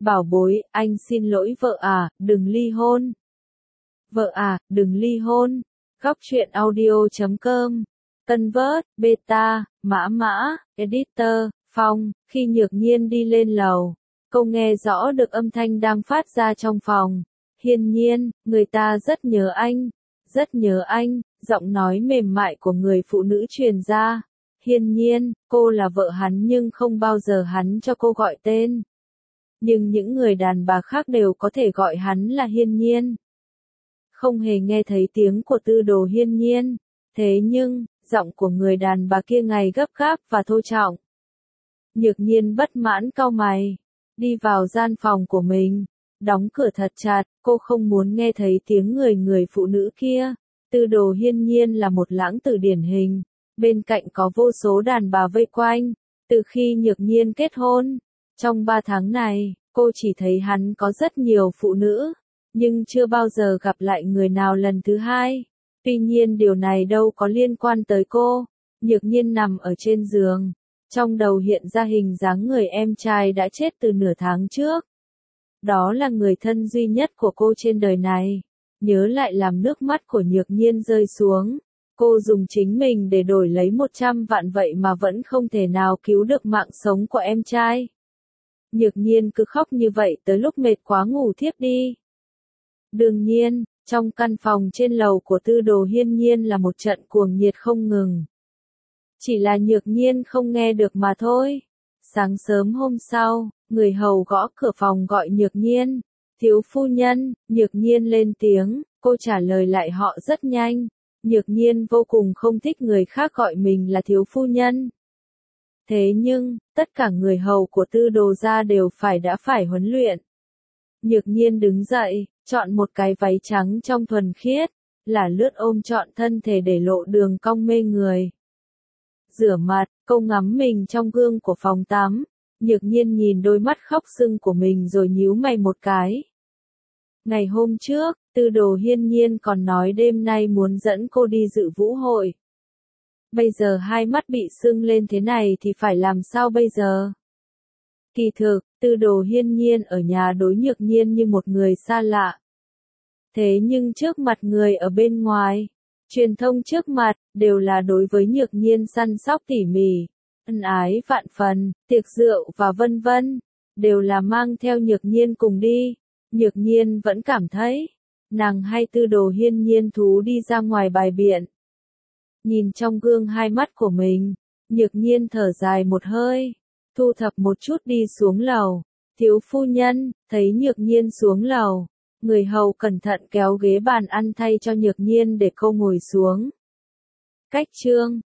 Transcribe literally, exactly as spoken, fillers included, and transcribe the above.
Bảo bối, anh xin lỗi vợ à, đừng ly hôn. Vợ à, đừng ly hôn. Góc truyện audio chấm com. Tân vớt, beta, mã mã, editor, Phong. Khi Nhược Nhiên đi lên lầu, cô nghe rõ được âm thanh đang phát ra trong phòng. Hiên Nhiên, người ta rất nhớ anh, rất nhớ anh, giọng nói mềm mại của người phụ nữ truyền ra. Hiên Nhiên, cô là vợ hắn nhưng không bao giờ hắn cho cô gọi tên. Nhưng những người đàn bà khác đều có thể gọi hắn là Hiên Nhiên. Không hề nghe thấy tiếng của tư đồ Hiên Nhiên, thế nhưng, giọng của người đàn bà kia ngày gấp gáp và thô trọng. Nhược Nhiên bất mãn cau mày, đi vào gian phòng của mình, đóng cửa thật chặt, cô không muốn nghe thấy tiếng người người phụ nữ kia. Tư đồ Hiên Nhiên là một lãng tử điển hình, bên cạnh có vô số đàn bà vây quanh, từ khi Nhược Nhiên kết hôn. Trong ba tháng này, cô chỉ thấy hắn có rất nhiều phụ nữ, nhưng chưa bao giờ gặp lại người nào lần thứ hai. Tuy nhiên điều này đâu có liên quan tới cô. Nhược Nhiên nằm ở trên giường, trong đầu hiện ra hình dáng người em trai đã chết từ nửa tháng trước. Đó là người thân duy nhất của cô trên đời này. Nhớ lại làm nước mắt của Nhược Nhiên rơi xuống. Cô dùng chính mình để đổi lấy một trăm vạn vậy mà vẫn không thể nào cứu được mạng sống của em trai. Nhược Nhiên cứ khóc như vậy tới lúc mệt quá ngủ thiếp đi. Đương nhiên, trong căn phòng trên lầu của tư đồ Hiên Nhiên là một trận cuồng nhiệt không ngừng. Chỉ là Nhược Nhiên không nghe được mà thôi. Sáng sớm hôm sau, người hầu gõ cửa phòng gọi Nhược Nhiên. Thiếu phu nhân, Nhược Nhiên lên tiếng, cô trả lời lại họ rất nhanh. Nhược Nhiên vô cùng không thích người khác gọi mình là thiếu phu nhân. Thế nhưng, tất cả người hầu của tư đồ gia đều phải đã phải huấn luyện. Nhược Nhiên đứng dậy, chọn một cái váy trắng trong thuần khiết, là lướt ôm trọn thân thể để lộ đường cong mê người. Rửa mặt, cô ngắm mình trong gương của phòng tắm. Nhược Nhiên nhìn đôi mắt khóc sưng của mình rồi nhíu mày một cái. Ngày hôm trước, tư đồ Hiên Nhiên còn nói đêm nay muốn dẫn cô đi dự vũ hội. Bây giờ hai mắt bị sưng lên thế này thì phải làm sao bây giờ? Kỳ thực, tư đồ Hiên Nhiên ở nhà đối Nhược Nhiên như một người xa lạ. Thế nhưng trước mặt người ở bên ngoài, truyền thông trước mặt, đều là đối với Nhược Nhiên săn sóc tỉ mỉ, ân ái vạn phần, tiệc rượu và vân vân, đều là mang theo Nhược Nhiên cùng đi. Nhược Nhiên vẫn cảm thấy, nàng hay tư đồ Hiên Nhiên thú đi ra ngoài bài biện. Nhìn trong gương hai mắt của mình, Nhược Nhiên thở dài một hơi, thu thập một chút đi xuống lầu. Thiếu phu nhân, thấy Nhược Nhiên xuống lầu, người hầu cẩn thận kéo ghế bàn ăn thay cho Nhược Nhiên để cô ngồi xuống. Cách chương